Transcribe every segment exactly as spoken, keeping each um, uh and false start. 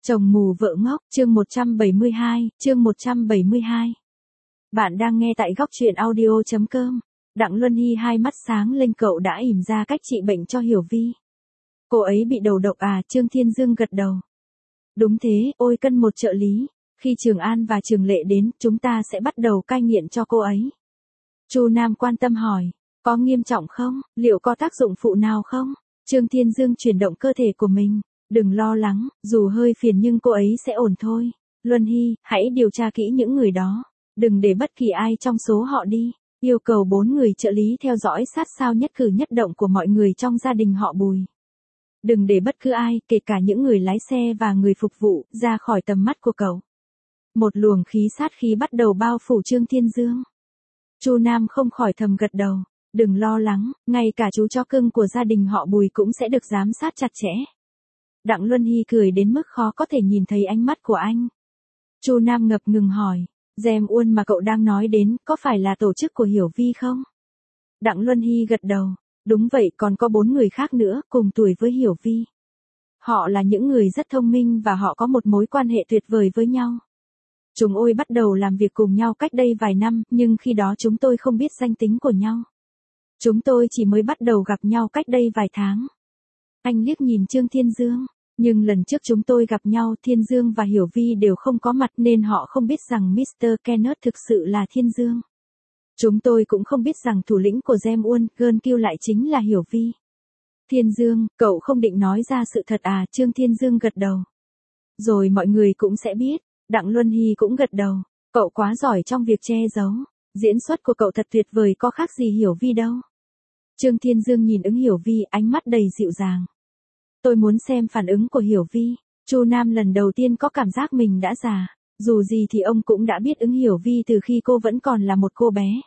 Chồng mù vợ ngốc, chương một trăm bảy mươi hai, chương một trăm bảy mươi hai. Bạn đang nghe tại góc truyện audio chấm com. Đặng Luân Hy hai mắt sáng lên, cậu đã ỉm ra cách trị bệnh cho Hiểu Vi. Cô ấy bị đầu độc à? Trương Thiên Dương gật đầu. Đúng thế, ôi cân một trợ lý. Khi Trường An và Trường Lệ đến, chúng ta sẽ bắt đầu cai nghiện cho cô ấy. Chu Nam quan tâm hỏi, có nghiêm trọng không? Liệu có tác dụng phụ nào không? Trương Thiên Dương chuyển động cơ thể của mình. Đừng lo lắng, dù hơi phiền nhưng cô ấy sẽ ổn thôi. Luân Hy, hãy điều tra kỹ những người đó. Đừng để bất kỳ ai trong số họ đi. Yêu cầu bốn người trợ lý theo dõi sát sao nhất cử nhất động của mọi người trong gia đình họ Bùi. Đừng để bất cứ ai, kể cả những người lái xe và người phục vụ, ra khỏi tầm mắt của cậu. Một luồng khí sát khí bắt đầu bao phủ Trương Thiên Dương. Chu Nam không khỏi thầm gật đầu. Đừng lo lắng, ngay cả chú chó cưng của gia đình họ Bùi cũng sẽ được giám sát chặt chẽ. Đặng Luân Hy cười đến mức khó có thể nhìn thấy ánh mắt của anh. Chu Nam ngập ngừng hỏi, Gem Uôn mà cậu đang nói đến, có phải là tổ chức của Hiểu Vi không? Đặng Luân Hy gật đầu, đúng vậy, còn có bốn người khác nữa, cùng tuổi với Hiểu Vi. Họ là những người rất thông minh và họ có một mối quan hệ tuyệt vời với nhau. Chúng ôi bắt đầu làm việc cùng nhau cách đây vài năm, nhưng khi đó chúng tôi không biết danh tính của nhau. Chúng tôi chỉ mới bắt đầu gặp nhau cách đây vài tháng. Anh liếc nhìn Trương Thiên Dương. Nhưng lần trước chúng tôi gặp nhau, Thiên Dương và Hiểu Vi đều không có mặt nên họ không biết rằng mít tơ Kenneth thực sự là Thiên Dương. Chúng tôi cũng không biết rằng thủ lĩnh của Gem Uôn, Girl Kill lại chính là Hiểu Vi. Thiên Dương, cậu không định nói ra sự thật à? Trương Thiên Dương gật đầu. Rồi mọi người cũng sẽ biết. Đặng Luân Hy cũng gật đầu. Cậu quá giỏi trong việc che giấu. Diễn xuất của cậu thật tuyệt vời, có khác gì Hiểu Vi đâu. Trương Thiên Dương nhìn ứng Hiểu Vi, ánh mắt đầy dịu dàng. Tôi muốn xem phản ứng của Hiểu Vi. Chu Nam lần đầu tiên có cảm giác mình đã già. Dù gì thì ông cũng đã biết ứng Hiểu Vi từ khi cô vẫn còn là một cô bé.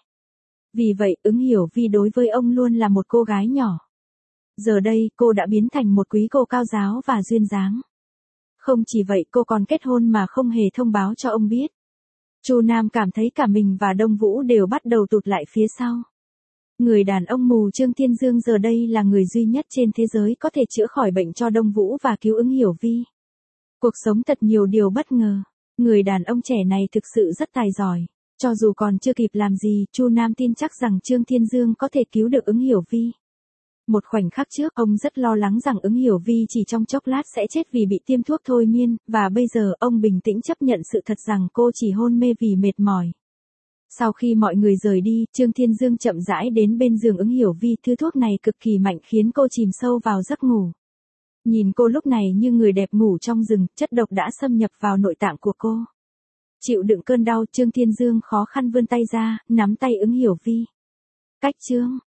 Vì vậy, ứng Hiểu Vi đối với ông luôn là một cô gái nhỏ. Giờ đây, cô đã biến thành một quý cô cao giáo và duyên dáng. Không chỉ vậy, cô còn kết hôn mà không hề thông báo cho ông biết. Chu Nam cảm thấy cả mình và Đông Vũ đều bắt đầu tụt lại phía sau. Người đàn ông mù Trương Thiên Dương giờ đây là người duy nhất trên thế giới có thể chữa khỏi bệnh cho Đông Vũ và cứu ứng Hiểu Vi. Cuộc sống thật nhiều điều bất ngờ. Người đàn ông trẻ này thực sự rất tài giỏi. Cho dù còn chưa kịp làm gì, Chu Nam tin chắc rằng Trương Thiên Dương có thể cứu được ứng Hiểu Vi. Một khoảnh khắc trước, ông rất lo lắng rằng ứng Hiểu Vi chỉ trong chốc lát sẽ chết vì bị tiêm thuốc thôi miên, và bây giờ ông bình tĩnh chấp nhận sự thật rằng cô chỉ hôn mê vì mệt mỏi. Sau khi mọi người rời đi, Trương Thiên Dương chậm rãi đến bên giường ứng Hiểu Vi, thứ thuốc này cực kỳ mạnh khiến cô chìm sâu vào giấc ngủ. Nhìn cô lúc này như người đẹp ngủ trong rừng, chất độc đã xâm nhập vào nội tạng của cô. Chịu đựng cơn đau, Trương Thiên Dương khó khăn vươn tay ra, nắm tay ứng Hiểu Vi. Cách chương,